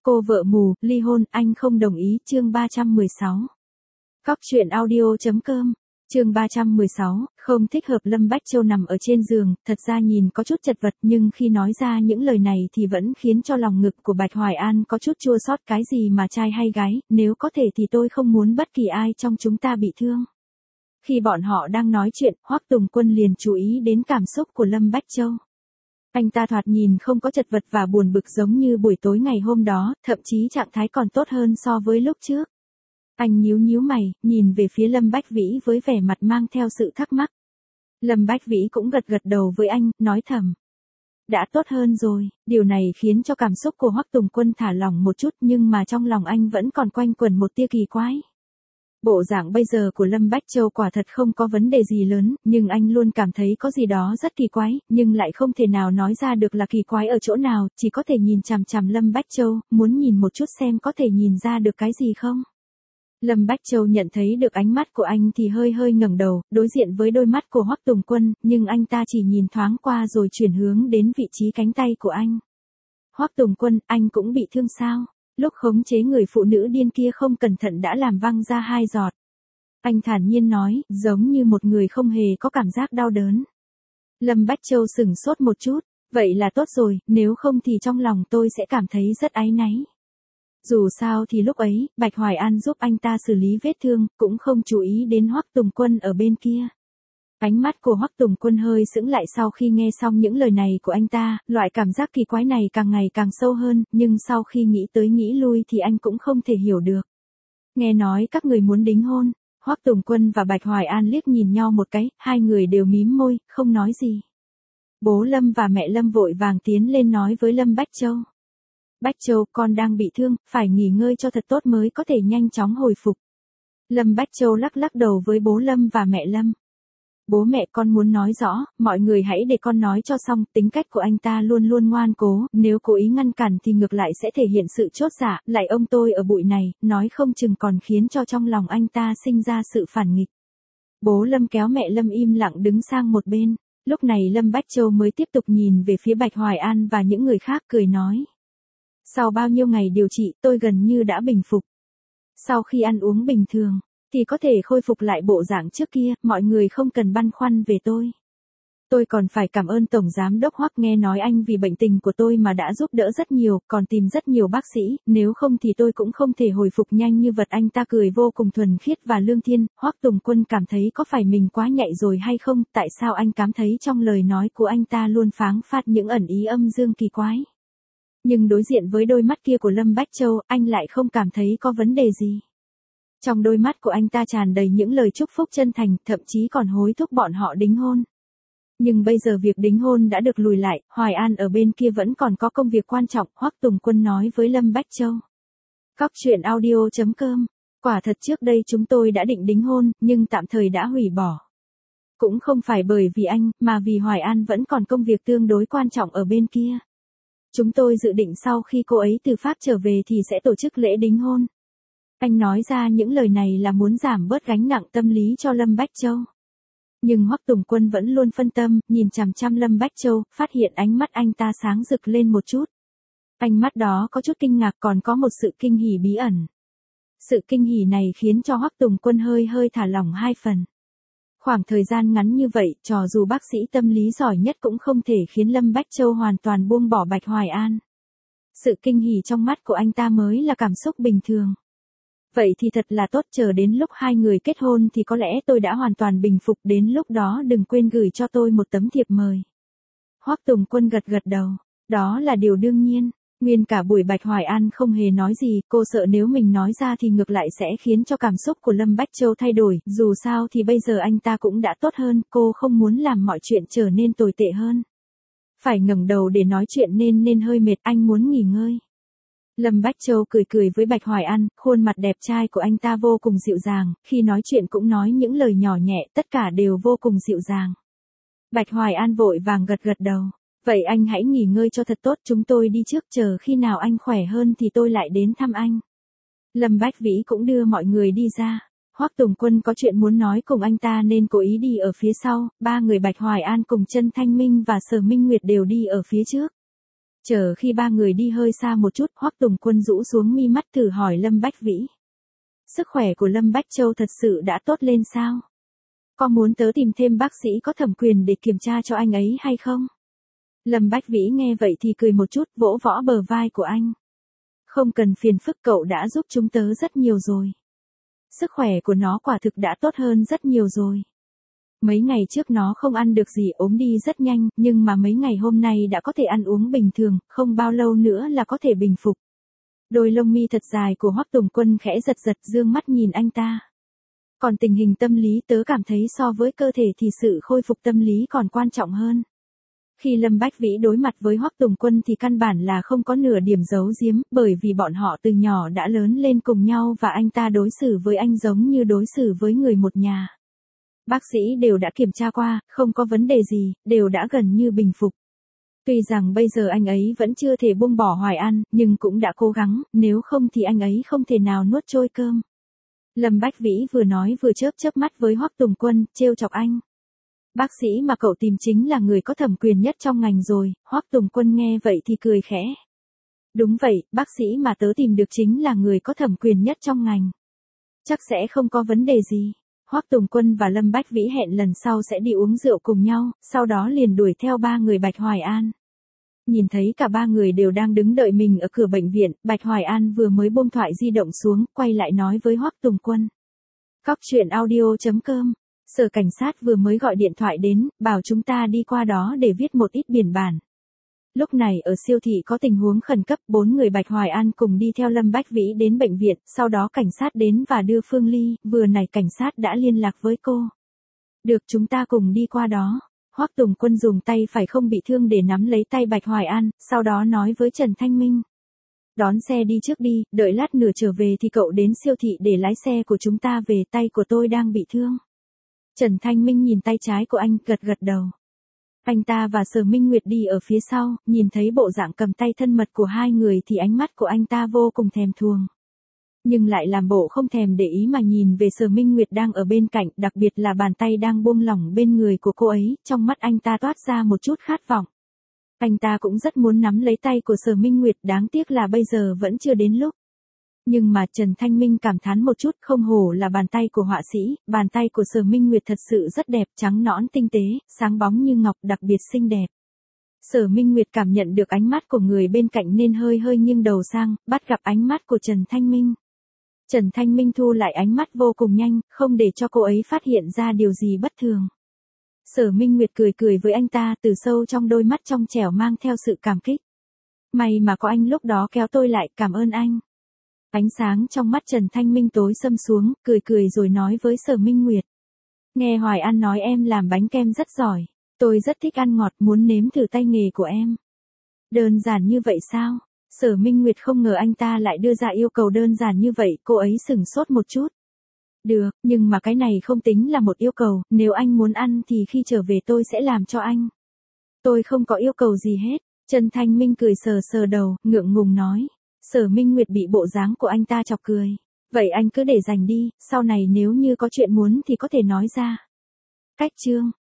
Cô vợ mù, ly hôn, anh không đồng ý, chương 316. Cóc truyện audio.com, chương 316, không thích hợp. Lâm Bách Châu nằm ở trên giường, thật ra nhìn có chút chật vật nhưng khi nói ra những lời này thì vẫn khiến cho lòng ngực của Bạch Hoài An có chút chua xót. Cái gì mà trai hay gái, nếu có thể thì tôi không muốn bất kỳ ai trong chúng ta bị thương. Khi bọn họ đang nói chuyện, Hoắc Tùng Quân liền chú ý đến cảm xúc của Lâm Bách Châu. Anh ta thoạt nhìn không có chật vật và buồn bực giống như buổi tối ngày hôm đó, thậm chí trạng thái còn tốt hơn so với lúc trước. Anh nhíu nhíu mày, nhìn về phía Lâm Bách Vĩ với vẻ mặt mang theo sự thắc mắc. Lâm Bách Vĩ cũng gật gật đầu với anh, nói thầm. Đã tốt hơn rồi, điều này khiến cho cảm xúc của Hoắc Tùng Quân thả lỏng một chút nhưng mà trong lòng anh vẫn còn quanh quẩn một tia kỳ quái. Bộ dạng bây giờ của Lâm Bách Châu quả thật không có vấn đề gì lớn, nhưng anh luôn cảm thấy có gì đó rất kỳ quái, nhưng lại không thể nào nói ra được là kỳ quái ở chỗ nào, chỉ có thể nhìn chằm chằm Lâm Bách Châu, muốn nhìn một chút xem có thể nhìn ra được cái gì không. Lâm Bách Châu nhận thấy được ánh mắt của anh thì hơi hơi ngẩng đầu, đối diện với đôi mắt của Hoắc Tùng Quân, nhưng anh ta chỉ nhìn thoáng qua rồi chuyển hướng đến vị trí cánh tay của anh. Hoắc Tùng Quân, anh cũng bị thương sao? Lúc khống chế người phụ nữ điên kia không cẩn thận đã làm văng ra 2 giọt. Anh thản nhiên nói, giống như một người không hề có cảm giác đau đớn. Lâm Bách Châu sửng sốt một chút, vậy là tốt rồi, nếu không thì trong lòng tôi sẽ cảm thấy rất áy náy. Dù sao thì lúc ấy, Bạch Hoài An giúp anh ta xử lý vết thương, cũng không chú ý đến Hoắc Tùng Quân ở bên kia. Ánh mắt của Hoắc Tùng Quân hơi sững lại sau khi nghe xong những lời này của anh ta, loại cảm giác kỳ quái này càng ngày càng sâu hơn, nhưng sau khi nghĩ tới nghĩ lui thì anh cũng không thể hiểu được. Nghe nói các người muốn đính hôn, Hoắc Tùng Quân và Bạch Hoài An liếc nhìn nhau một cái, hai người đều mím môi, không nói gì. Bố Lâm và mẹ Lâm vội vàng tiến lên nói với Lâm Bách Châu. Bách Châu, con đang bị thương, phải nghỉ ngơi cho thật tốt mới có thể nhanh chóng hồi phục. Lâm Bách Châu lắc lắc đầu với bố Lâm và mẹ Lâm. Bố mẹ, con muốn nói rõ, mọi người hãy để con nói cho xong, tính cách của anh ta luôn luôn ngoan cố, nếu cố ý ngăn cản thì ngược lại sẽ thể hiện sự chốt dạ, lại ông tôi ở bụi này, nói không chừng còn khiến cho trong lòng anh ta sinh ra sự phản nghịch. Bố Lâm kéo mẹ Lâm im lặng đứng sang một bên, lúc này Lâm Bách Châu mới tiếp tục nhìn về phía Bạch Hoài An và những người khác cười nói. Sau bao nhiêu ngày điều trị tôi gần như đã bình phục. Sau khi ăn uống bình thường, thì có thể khôi phục lại bộ dạng trước kia, mọi người không cần băn khoăn về tôi. Tôi còn phải cảm ơn Tổng Giám Đốc Hoắc, nghe nói anh vì bệnh tình của tôi mà đã giúp đỡ rất nhiều, còn tìm rất nhiều bác sĩ, nếu không thì tôi cũng không thể hồi phục nhanh như vật. Anh ta cười vô cùng thuần khiết và lương thiên. Hoắc Tùng Quân cảm thấy có phải mình quá nhạy rồi hay không, tại sao anh cảm thấy trong lời nói của anh ta luôn pháng phát những ẩn ý âm dương kỳ quái. Nhưng đối diện với đôi mắt kia của Lâm Bách Châu, anh lại không cảm thấy có vấn đề gì. Trong đôi mắt của anh ta tràn đầy những lời chúc phúc chân thành, thậm chí còn hối thúc bọn họ đính hôn. Nhưng bây giờ việc đính hôn đã được lùi lại, Hoài An ở bên kia vẫn còn có công việc quan trọng, Hoắc Tùng Quân nói với Lâm Bách Châu. Cóc truyện audio.com, quả thật trước đây chúng tôi đã định đính hôn, nhưng tạm thời đã hủy bỏ. Cũng không phải bởi vì anh, mà vì Hoài An vẫn còn công việc tương đối quan trọng ở bên kia. Chúng tôi dự định sau khi cô ấy từ Pháp trở về thì sẽ tổ chức lễ đính hôn. Anh nói ra những lời này là muốn giảm bớt gánh nặng tâm lý cho Lâm Bách Châu. Nhưng Hoắc Tùng Quân vẫn luôn phân tâm, nhìn chằm chằm Lâm Bách Châu, phát hiện ánh mắt anh ta sáng rực lên một chút. Ánh mắt đó có chút kinh ngạc, còn có một sự kinh hỉ bí ẩn. Sự kinh hỉ này khiến cho Hoắc Tùng Quân hơi hơi thả lỏng 2 phần. Khoảng thời gian ngắn như vậy, cho dù bác sĩ tâm lý giỏi nhất cũng không thể khiến Lâm Bách Châu hoàn toàn buông bỏ Bạch Hoài An. Sự kinh hỉ trong mắt của anh ta mới là cảm xúc bình thường. Vậy thì thật là tốt, chờ đến lúc hai người kết hôn thì có lẽ tôi đã hoàn toàn bình phục, đến lúc đó đừng quên gửi cho tôi một tấm thiệp mời. Hoắc Tùng Quân gật gật đầu, đó là điều đương nhiên. Nguyên cả buổi Bạch Hoài An không hề nói gì, cô sợ nếu mình nói ra thì ngược lại sẽ khiến cho cảm xúc của Lâm Bách Châu thay đổi, dù sao thì bây giờ anh ta cũng đã tốt hơn, cô không muốn làm mọi chuyện trở nên tồi tệ hơn. Phải ngẩng đầu để nói chuyện nên hơi mệt, anh muốn nghỉ ngơi. Lâm Bách Châu cười cười với Bạch Hoài An, khuôn mặt đẹp trai của anh ta vô cùng dịu dàng, khi nói chuyện cũng nói những lời nhỏ nhẹ, tất cả đều vô cùng dịu dàng. Bạch Hoài An vội vàng gật gật đầu. Vậy anh hãy nghỉ ngơi cho thật tốt, chúng tôi đi trước, chờ khi nào anh khỏe hơn thì tôi lại đến thăm anh. Lâm Bách Vĩ cũng đưa mọi người đi ra. Hoắc Tùng Quân có chuyện muốn nói cùng anh ta nên cố ý đi ở phía sau, ba người Bạch Hoài An cùng Trân Thanh Minh và Sở Minh Nguyệt đều đi ở phía trước. Chờ khi ba người đi hơi xa một chút, Hoắc Tùng Quân rũ xuống mi mắt thử hỏi Lâm Bách Vĩ. Sức khỏe của Lâm Bách Châu thật sự đã tốt lên sao? Có muốn tớ tìm thêm bác sĩ có thẩm quyền để kiểm tra cho anh ấy hay không? Lâm Bách Vĩ nghe vậy thì cười một chút, vỗ vỗ bờ vai của anh. Không cần phiền phức, cậu đã giúp chúng tớ rất nhiều rồi. Sức khỏe của nó quả thực đã tốt hơn rất nhiều rồi. Mấy ngày trước nó không ăn được gì, ốm đi rất nhanh, nhưng mà mấy ngày hôm nay đã có thể ăn uống bình thường, không bao lâu nữa là có thể bình phục. Đôi lông mi thật dài của Hoắc Tùng Quân khẽ giật giật, dương mắt nhìn anh ta. Còn tình hình tâm lý tớ cảm thấy so với cơ thể thì sự khôi phục tâm lý còn quan trọng hơn. Khi Lâm Bách Vĩ đối mặt với Hoắc Tùng Quân thì căn bản là không có nửa điểm giấu giếm, bởi vì bọn họ từ nhỏ đã lớn lên cùng nhau và anh ta đối xử với anh giống như đối xử với người một nhà. Bác sĩ đều đã kiểm tra qua, không có vấn đề gì, đều đã gần như bình phục. Tuy rằng bây giờ anh ấy vẫn chưa thể buông bỏ Hoài An, nhưng cũng đã cố gắng, nếu không thì anh ấy không thể nào nuốt trôi cơm. Lâm Bách Vĩ vừa nói vừa chớp chớp mắt với Hoắc Tùng Quân, trêu chọc anh. Bác sĩ mà cậu tìm chính là người có thẩm quyền nhất trong ngành rồi. Hoắc Tùng Quân nghe vậy thì cười khẽ. Đúng vậy, bác sĩ mà tớ tìm được chính là người có thẩm quyền nhất trong ngành. Chắc sẽ không có vấn đề gì. Hoắc Tùng Quân và Lâm Bách Vĩ hẹn lần sau sẽ đi uống rượu cùng nhau, sau đó liền đuổi theo ba người Bạch Hoài An. Nhìn thấy cả ba người đều đang đứng đợi mình ở cửa bệnh viện, Bạch Hoài An vừa mới buông thoại di động xuống, quay lại nói với Hoắc Tùng Quân. Cóc truyện audio.com, sở cảnh sát vừa mới gọi điện thoại đến, bảo chúng ta đi qua đó để viết một ít biên bản. Lúc này ở siêu thị có tình huống khẩn cấp, 4 người Bạch Hoài An cùng đi theo Lâm Bách Vĩ đến bệnh viện, sau đó cảnh sát đến và đưa Phương Ly, vừa nãy cảnh sát đã liên lạc với cô. Được, chúng ta cùng đi qua đó. Hoắc Tùng Quân dùng tay phải không bị thương để nắm lấy tay Bạch Hoài An, sau đó nói với Trần Thanh Minh. Đón xe đi trước đi, đợi lát nữa trở về thì cậu đến siêu thị để lái xe của chúng ta về, tay của tôi đang bị thương. Trần Thanh Minh nhìn tay trái của anh, gật gật đầu. Anh ta và Sở Minh Nguyệt đi ở phía sau, nhìn thấy bộ dạng cầm tay thân mật của hai người thì ánh mắt của anh ta vô cùng thèm thuồng. Nhưng lại làm bộ không thèm để ý mà nhìn về Sở Minh Nguyệt đang ở bên cạnh, đặc biệt là bàn tay đang buông lỏng bên người của cô ấy, trong mắt anh ta toát ra một chút khát vọng. Anh ta cũng rất muốn nắm lấy tay của Sở Minh Nguyệt, đáng tiếc là bây giờ vẫn chưa đến lúc. Nhưng mà Trần Thanh Minh cảm thán một chút, không hổ là bàn tay của họa sĩ, bàn tay của Sở Minh Nguyệt thật sự rất đẹp, trắng nõn tinh tế, sáng bóng như ngọc, đặc biệt xinh đẹp. Sở Minh Nguyệt cảm nhận được ánh mắt của người bên cạnh nên hơi hơi nghiêng đầu sang, bắt gặp ánh mắt của Trần Thanh Minh. Trần Thanh Minh thu lại ánh mắt vô cùng nhanh, không để cho cô ấy phát hiện ra điều gì bất thường. Sở Minh Nguyệt cười cười với anh ta, từ sâu trong đôi mắt trong trẻo mang theo sự cảm kích. May mà có anh lúc đó kéo tôi lại, cảm ơn anh. Ánh sáng trong mắt Trần Thanh Minh tối sầm xuống, cười cười rồi nói với Sở Minh Nguyệt. Nghe Hoài An nói em làm bánh kem rất giỏi. Tôi rất thích ăn ngọt, muốn nếm thử tay nghề của em. Đơn giản như vậy sao? Sở Minh Nguyệt không ngờ anh ta lại đưa ra yêu cầu đơn giản như vậy, cô ấy sửng sốt một chút. Được, nhưng mà cái này không tính là một yêu cầu, nếu anh muốn ăn thì khi trở về tôi sẽ làm cho anh. Tôi không có yêu cầu gì hết. Trần Thanh Minh cười sờ sờ đầu, ngượng ngùng nói. Sở Minh Nguyệt bị bộ dáng của anh ta chọc cười. Vậy anh cứ để dành đi, sau này nếu như có chuyện muốn thì có thể nói ra. Cách chương